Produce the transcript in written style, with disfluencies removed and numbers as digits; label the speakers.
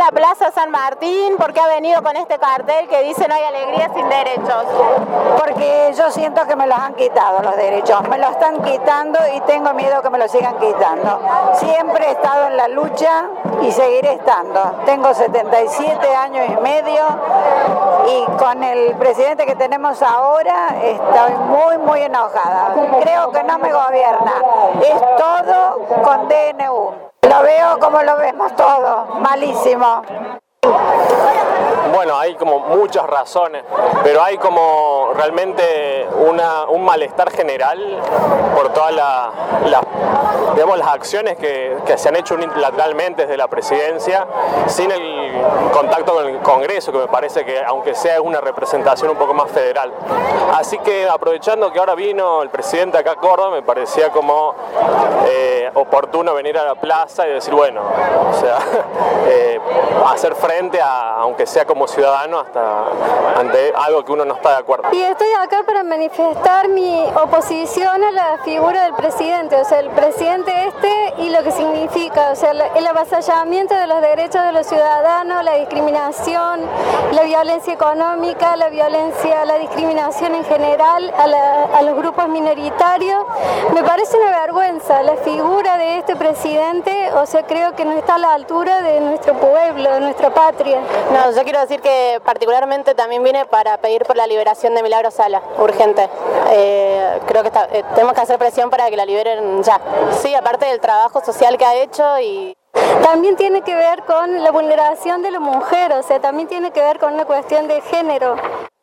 Speaker 1: la Plaza San Martín? ¿Por qué ha venido con este cartel que dice no hay alegría sin derechos?
Speaker 2: Porque yo siento que me los han quitado los derechos, me los están quitando y tengo miedo que me los sigan quitando. Siempre he estado en la lucha y seguiré estando. Tengo 77 años y medio y con el presidente que tenemos ahora estoy muy enojada. Creo que no me gobierna. Es todo con DNU. Lo veo como lo vemos todos, malísimo.
Speaker 3: Bueno, hay como muchas razones, pero hay como realmente un malestar general por todas las acciones que se han hecho unilateralmente desde la presidencia, sin el contacto con el Congreso, que me parece que aunque sea una representación un poco más federal. Así que aprovechando que ahora vino el presidente acá a Córdoba, me parecía como oportuno venir a la plaza y decir, bueno, o sea, hacer frente aunque sea como ciudadano, ante algo que uno no está de acuerdo.
Speaker 4: Y estoy acá para manifestar mi oposición a la figura del presidente, o sea, el presidente y lo que significa, o sea, el avasallamiento de los derechos de los ciudadanos, la discriminación, la violencia económica, la discriminación en general a los grupos minoritarios. Me parece una vergüenza la figura de este presidente, o sea, creo que no está a la altura de nuestro pueblo, de nuestra patria.
Speaker 1: No, yo quiero decir que particularmente también vine para pedir por la liberación de Milagro Sala, urgente. Creo que tenemos que hacer presión para que la liberen ya. Sí, aparte del trabajo social que ha hecho y...
Speaker 4: También tiene que ver con la vulneración de la mujer, o sea, también tiene que ver con una cuestión de género.